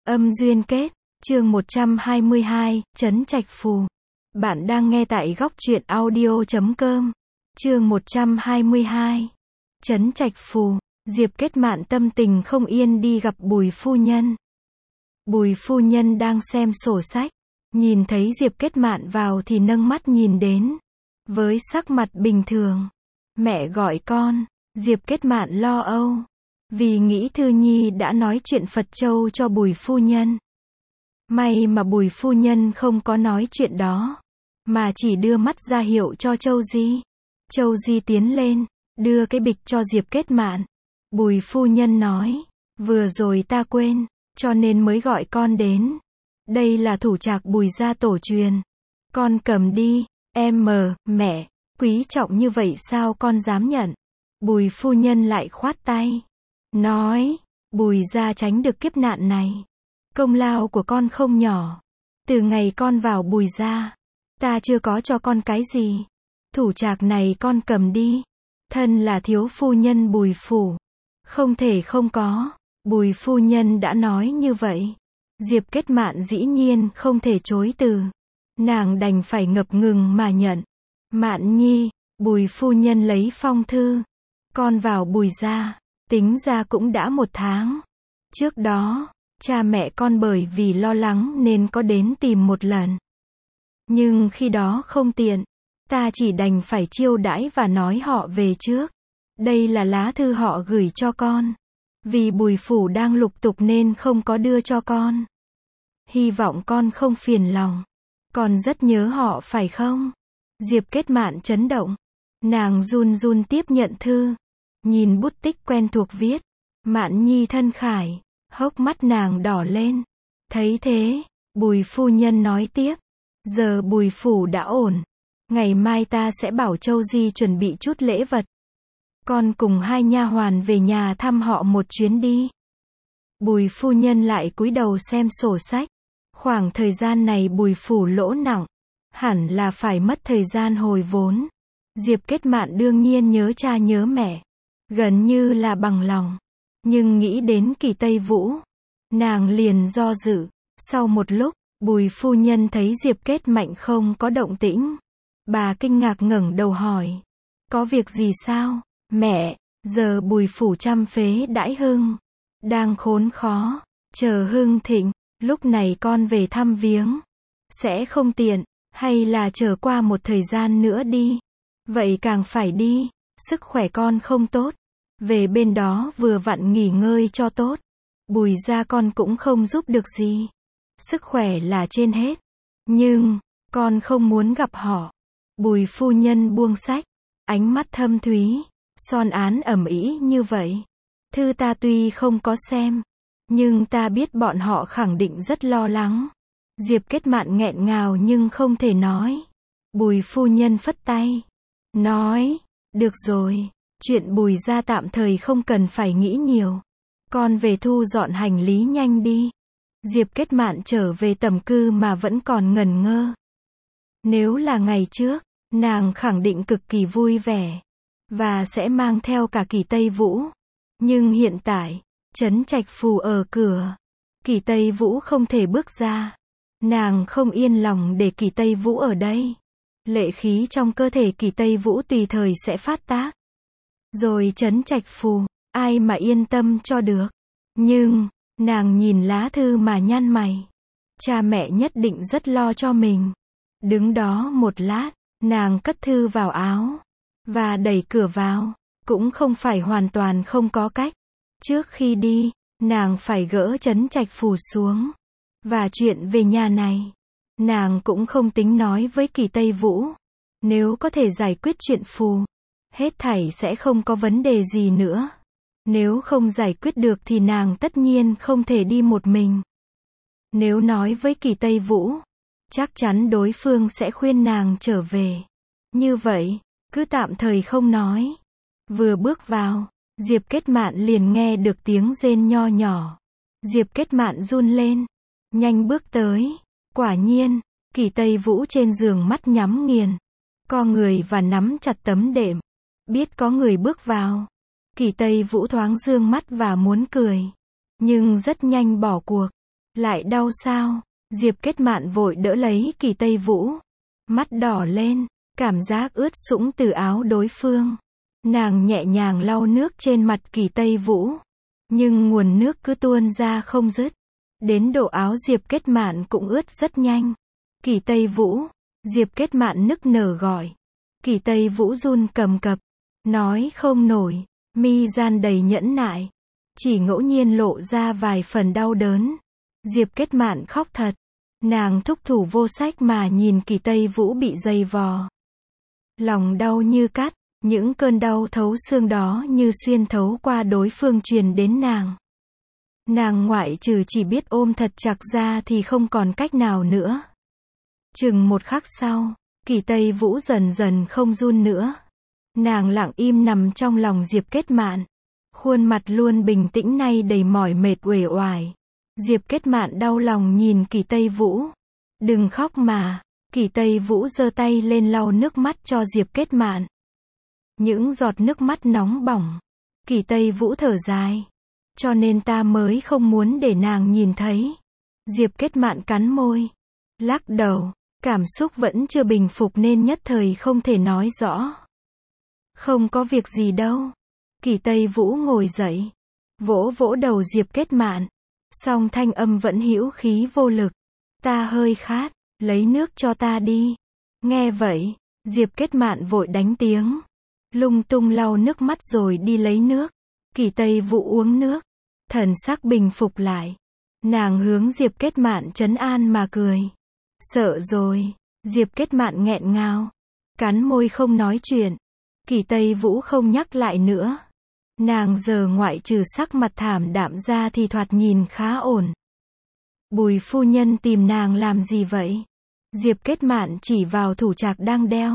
Âm duyên kết, chương 122, Trấn Trạch Phù. Bạn đang nghe tại góc truyện audio.com. Chương 122. Trấn Trạch Phù. Diệp Kết Mạn tâm tình không yên đi gặp Bùi phu nhân. Bùi phu nhân đang xem sổ sách, nhìn thấy Diệp Kết Mạn vào thì nâng mắt nhìn đến, với sắc mặt bình thường. Mẹ gọi con. Diệp Kết Mạn lo âu, vì nghĩ Thư Nhi đã nói chuyện Phật Châu cho Bùi phu nhân. May mà Bùi phu nhân không có nói chuyện đó, mà chỉ đưa mắt ra hiệu cho Châu Di. Châu Di tiến lên, đưa cái bịch cho Diệp Kết Mạn. Bùi phu nhân nói, vừa rồi ta quên, cho nên mới gọi con đến. Đây là thủ trạc Bùi gia tổ truyền. Con cầm đi. Mẹ, quý trọng như vậy sao con dám nhận? Bùi phu nhân lại khoát tay, nói, Bùi gia tránh được kiếp nạn này, công lao của con không nhỏ. Từ ngày con vào Bùi gia, ta chưa có cho con cái gì. Thủ trạc này con cầm đi. Thân là thiếu phu nhân Bùi phủ, không thể không có. Bùi phu nhân đã nói như vậy, Diệp Kết Mạn dĩ nhiên không thể chối từ. Nàng đành phải ngập ngừng mà nhận. Mạn nhi, Bùi phu nhân lấy phong thư. Con vào Bùi gia, tính ra cũng đã 1 tháng. Trước đó, cha mẹ con bởi vì lo lắng nên có đến tìm một lần. Nhưng khi đó không tiện, ta chỉ đành phải chiêu đãi và nói họ về trước. Đây là lá thư họ gửi cho con. Vì Bùi phủ đang lục tục nên không có đưa cho con. Hy vọng con không phiền lòng. Con rất nhớ họ phải không? Diệp Kết Mạn chấn động. Nàng run run tiếp nhận thư. Nhìn bút tích quen thuộc viết. Mạn nhi thân khải. Hốc mắt nàng đỏ lên. Thấy thế, Bùi phu nhân nói tiếp. Giờ Bùi phủ đã ổn. Ngày mai ta sẽ bảo Châu Di chuẩn bị chút lễ vật. Con cùng 2 nha hoàn về nhà thăm họ một chuyến đi. Bùi phu nhân lại cúi đầu xem sổ sách. Khoảng thời gian này Bùi phủ lỗ nặng, hẳn là phải mất thời gian hồi vốn. Diệp Kết Mạn đương nhiên nhớ cha nhớ mẹ, gần như là bằng lòng. Nhưng nghĩ đến Kỳ Tây Vũ, nàng liền do dự. Sau một lúc, Bùi phu nhân thấy Diệp Kết Mạnh không có động tĩnh. Bà kinh ngạc ngẩng đầu hỏi, có việc gì sao? Mẹ, giờ Bùi phủ trăm phế đãi hưng, đang khốn khó, chờ hưng thịnh, lúc này con về thăm viếng, sẽ không tiện, hay là chờ qua một thời gian nữa đi? Vậy càng phải đi, sức khỏe con không tốt, về bên đó vừa vặn nghỉ ngơi cho tốt. Bùi gia con cũng không giúp được gì, sức khỏe là trên hết, nhưng, con không muốn gặp họ. Bùi phu nhân buông sách, ánh mắt thâm thúy, son án ẩm ý như vậy. Thư ta tuy không có xem, nhưng ta biết bọn họ khẳng định rất lo lắng. Diệp Kết Mạn nghẹn ngào nhưng không thể nói. Bùi phu nhân phất tay, nói, được rồi, chuyện Bùi gia tạm thời không cần phải nghĩ nhiều. Con về thu dọn hành lý nhanh đi. Diệp Kết Mạn trở về tẩm cư mà vẫn còn ngần ngơ. Nếu là ngày trước, nàng khẳng định cực kỳ vui vẻ, và sẽ mang theo cả Kỳ Tây Vũ. Nhưng hiện tại, Trấn Trạch Phù ở cửa, Kỳ Tây Vũ không thể bước ra. Nàng không yên lòng để Kỳ Tây Vũ ở đây. Lệ khí trong cơ thể Kỳ Tây Vũ tùy thời sẽ phát tác. Rồi Trấn Trạch Phù, ai mà yên tâm cho được. Nhưng, nàng nhìn lá thư mà nhăn mày. Cha mẹ nhất định rất lo cho mình. Đứng đó một lát, nàng cất thư vào áo, và đẩy cửa vào. Cũng không phải hoàn toàn không có cách. Trước khi đi, nàng phải gỡ Trấn Trạch Phù xuống. Và chuyện về nhà này, nàng cũng không tính nói với Kỳ Tây Vũ. Nếu có thể giải quyết chuyện phù, hết thảy sẽ không có vấn đề gì nữa. Nếu không giải quyết được thì nàng tất nhiên không thể đi một mình. Nếu nói với Kỳ Tây Vũ, chắc chắn đối phương sẽ khuyên nàng trở về. Như vậy, cứ tạm thời không nói. Vừa bước vào, Diệp Kết Mạn liền nghe được tiếng rên nho nhỏ. Diệp Kết Mạn run lên, nhanh bước tới. Quả nhiên, Kỳ Tây Vũ trên giường mắt nhắm nghiền, co người và nắm chặt tấm đệm. Biết có người bước vào, Kỳ Tây Vũ thoáng dương mắt và muốn cười, nhưng rất nhanh bỏ cuộc. Lại đau sao? Diệp Kết Mạn vội đỡ lấy Kỳ Tây Vũ. Mắt đỏ lên, cảm giác ướt sũng từ áo đối phương. Nàng nhẹ nhàng lau nước trên mặt Kỳ Tây Vũ. Nhưng nguồn nước cứ tuôn ra không dứt. Đến độ áo Diệp Kết Mạn cũng ướt rất nhanh. Kỳ Tây Vũ. Diệp Kết Mạn nức nở gọi. Kỳ Tây Vũ run cầm cập. Nói không nổi. Mi gian đầy nhẫn nại. Chỉ ngẫu nhiên lộ ra vài phần đau đớn. Diệp Kết Mạn khóc thật. Nàng thúc thủ vô sách mà nhìn Kỳ Tây Vũ bị dày vò. Lòng đau như cắt. Những cơn đau thấu xương đó như xuyên thấu qua đối phương truyền đến nàng. Nàng ngoại trừ chỉ biết ôm thật chặt ra thì không còn cách nào nữa. Chừng một khắc sau, Kỳ Tây Vũ dần dần không run nữa. Nàng lặng im nằm trong lòng Diệp Kết Mạn. Khuôn mặt luôn bình tĩnh nay đầy mỏi mệt uể oải. Diệp Kết Mạn đau lòng nhìn Kỳ Tây Vũ. Đừng khóc mà. Kỳ Tây Vũ giơ tay lên lau nước mắt cho Diệp Kết Mạn. Những giọt nước mắt nóng bỏng. Kỳ Tây Vũ thở dài. Cho nên ta mới không muốn để nàng nhìn thấy. Diệp Kết Mạn cắn môi. Lắc đầu. Cảm xúc vẫn chưa bình phục nên nhất thời không thể nói rõ. Không có việc gì đâu. Kỳ Tây Vũ ngồi dậy. Vỗ vỗ đầu Diệp Kết Mạn. Song thanh âm vẫn hữu khí vô lực. Ta hơi khát. Lấy nước cho ta đi. Nghe vậy. Diệp Kết Mạn vội đánh tiếng. Lung tung lau nước mắt rồi đi lấy nước. Kỳ Tây Vũ uống nước. Thần sắc bình phục lại. Nàng hướng Diệp Kết Mạn trấn an mà cười. Sợ rồi. Diệp Kết Mạn nghẹn ngào. Cắn môi không nói chuyện. Kỳ Tây Vũ không nhắc lại nữa. Nàng giờ ngoại trừ sắc mặt thảm đạm ra thì thoạt nhìn khá ổn. Bùi phu nhân tìm nàng làm gì vậy? Diệp Kết Mạn chỉ vào thủ trạc đang đeo.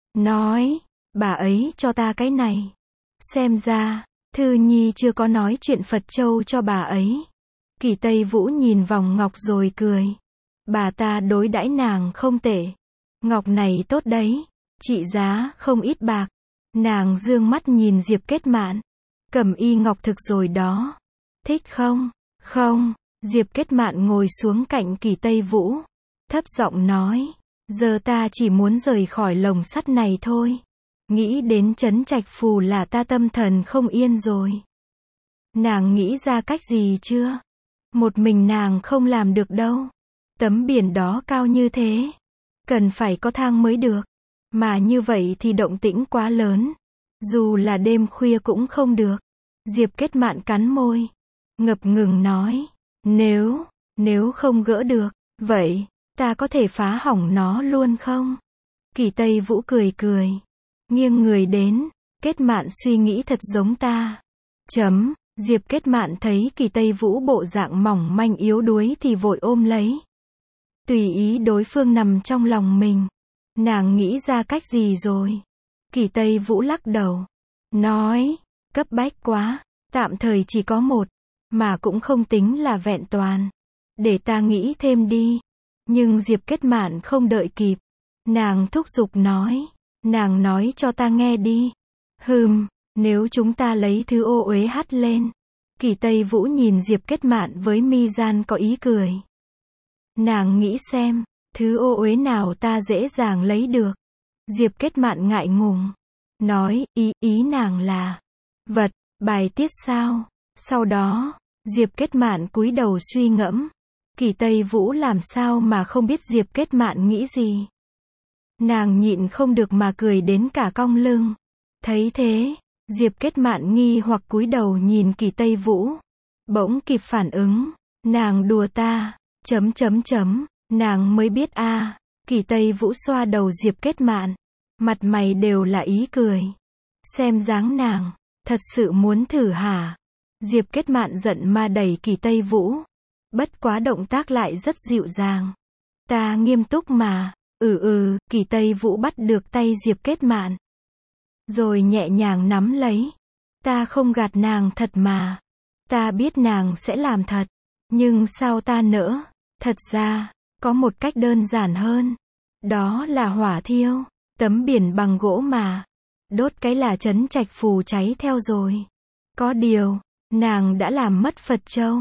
Nói, bà ấy cho ta cái này. Xem ra, Thư Nhi chưa có nói chuyện Phật Châu cho bà ấy. Kỳ Tây Vũ nhìn vòng ngọc rồi cười. Bà ta đối đãi nàng không tệ. Ngọc này tốt đấy. Trị giá không ít bạc. Nàng dương mắt nhìn Diệp Kết Mạn. Cẩm y ngọc thực rồi đó. Thích không? Không. Diệp Kết Mạn ngồi xuống cạnh Kỳ Tây Vũ. Thấp giọng nói. Giờ ta chỉ muốn rời khỏi lồng sắt này thôi. Nghĩ đến Trấn Trạch Phù là ta tâm thần không yên rồi. Nàng nghĩ ra cách gì chưa? Một mình nàng không làm được đâu. Tấm biển đó cao như thế. Cần phải có thang mới được. Mà như vậy thì động tĩnh quá lớn. Dù là đêm khuya cũng không được. Diệp Kết Mạn cắn môi. Ngập ngừng nói. Nếu không gỡ được, vậy, ta có thể phá hỏng nó luôn không? Kỳ Tây Vũ cười cười. Nghiêng người đến. Kết Mạn suy nghĩ thật giống ta. Diệp Kết Mạn thấy Kỳ Tây Vũ bộ dạng mỏng manh yếu đuối thì vội ôm lấy. Tùy ý đối phương nằm trong lòng mình. Nàng nghĩ ra cách gì rồi? Kỳ Tây Vũ lắc đầu. Nói, cấp bách quá, tạm thời chỉ có một, mà cũng không tính là vẹn toàn. Để ta nghĩ thêm đi. Nhưng Diệp Kết Mạn không đợi kịp. Nàng thúc giục nói. Nàng nói cho ta nghe đi. Nếu chúng ta lấy thứ ô uế hắt lên. Kỳ Tây Vũ nhìn Diệp Kết Mạn với mi gian có ý cười. Nàng nghĩ xem, thứ ô uế nào ta dễ dàng lấy được. Diệp Kết Mạn ngại ngùng. Nói, ý nàng là vật, bài tiết sao? Sau đó, Diệp Kết Mạn cúi đầu suy ngẫm. Kỳ Tây Vũ làm sao mà không biết Diệp Kết Mạn nghĩ gì. Nàng nhịn không được mà cười đến cả cong lưng. Thấy thế, Diệp Kết Mạn nghi hoặc cúi đầu nhìn Kỳ Tây Vũ. Bỗng kịp phản ứng. Nàng đùa ta. Nàng mới biết a. Kỳ Tây Vũ xoa đầu Diệp Kết Mạn. Mặt mày đều là ý cười. Xem dáng nàng. Thật sự muốn thử hả? Diệp Kết Mạn giận mà đẩy Kỳ Tây Vũ. Bất quá động tác lại rất dịu dàng. Ta nghiêm túc mà. Kỳ Tây Vũ bắt được tay Diệp Kết Mạn. Rồi nhẹ nhàng nắm lấy. Ta không gạt nàng thật mà. Ta biết nàng sẽ làm thật. Nhưng sao ta nỡ? Thật ra, có một cách đơn giản hơn. Đó là hỏa thiêu. Tấm biển bằng gỗ mà. Đốt cái là Trấn Trạch Phù cháy theo rồi. Có điều, nàng đã làm mất Phật Châu.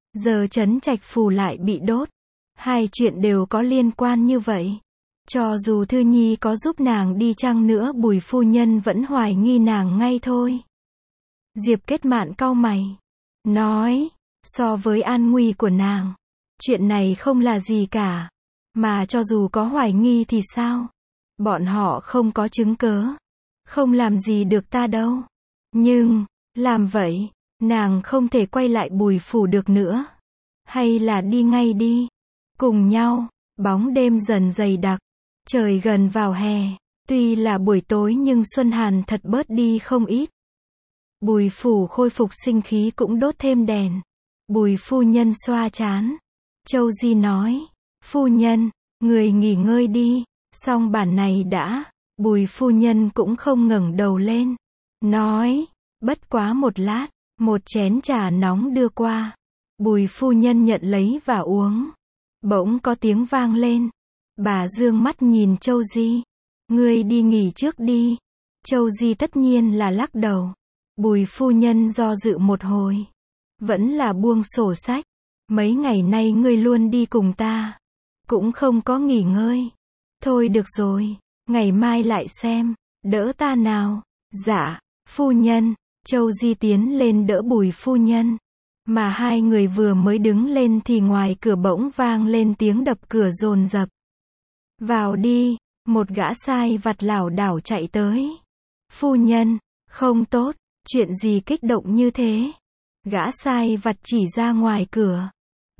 Giờ Trấn Trạch Phù lại bị đốt. Hai chuyện đều có liên quan như vậy. Cho dù Thư Nhi có giúp nàng đi chăng nữa, Bùi phu nhân vẫn hoài nghi nàng ngay thôi. Diệp Kết Mạn cau mày, nói, so với an nguy của nàng, chuyện này không là gì cả. Mà cho dù có hoài nghi thì sao? Bọn họ không có chứng cớ, không làm gì được ta đâu. Nhưng, làm vậy, nàng không thể quay lại Bùi phủ được nữa. Hay là đi ngay đi. Cùng nhau, bóng đêm dần dày đặc, trời gần vào hè, tuy là buổi tối nhưng Xuân Hàn thật bớt đi không ít. Bùi phủ khôi phục sinh khí cũng đốt thêm đèn. Bùi phu nhân xoa trán. Châu Di nói, phu nhân, người nghỉ ngơi đi, xong bản này đã. Bùi phu nhân cũng không ngẩng đầu lên, nói, bất quá một lát, một chén trà nóng đưa qua. Bùi phu nhân nhận lấy và uống. Bỗng có tiếng vang lên. Bà dương mắt nhìn Châu Di. Ngươi đi nghỉ trước đi. Châu Di tất nhiên là lắc đầu. Bùi phu nhân do dự một hồi. Vẫn là buông sổ sách. Mấy ngày nay ngươi luôn đi cùng ta. Cũng không có nghỉ ngơi. Thôi được rồi, ngày mai lại xem. Đỡ ta nào. Dạ, phu nhân. Châu Di tiến lên đỡ Bùi phu nhân. Mà hai người vừa mới đứng lên thì ngoài cửa bỗng vang lên tiếng đập cửa dồn dập. Vào đi, một gã sai vặt lảo đảo chạy tới. Phu nhân, không tốt, chuyện gì kích động như thế? Gã sai vặt chỉ ra ngoài cửa.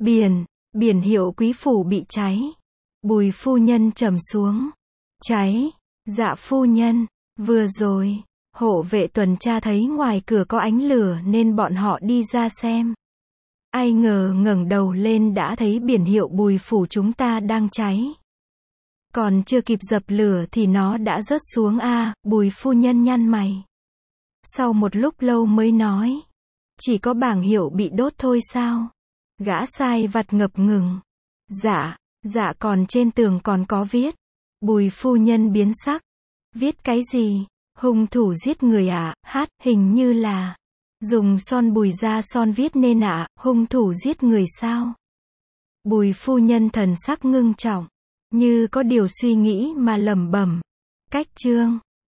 Biển hiệu Quý phủ bị cháy. Bùi phu nhân trầm xuống. Cháy? Dạ phu nhân, vừa rồi, hộ vệ tuần tra thấy ngoài cửa có ánh lửa nên bọn họ đi ra xem. Ai ngờ ngẩng đầu lên đã thấy biển hiệu Bùi phủ chúng ta đang cháy. Còn chưa kịp dập lửa thì nó đã rớt xuống a. Bùi phu nhân nhăn mày. Sau một lúc lâu mới nói. Chỉ có bảng hiệu bị đốt thôi sao? Gã sai vặt ngập ngừng. Dạ còn trên tường còn có viết. Bùi phu nhân biến sắc. Viết cái gì? Hung thủ giết người ạ, hình như là dùng son Bùi ra son viết nên ạ, hung thủ giết người sao? Bùi phu nhân thần sắc ngưng trọng, như có điều suy nghĩ mà lẩm bẩm. Cách chương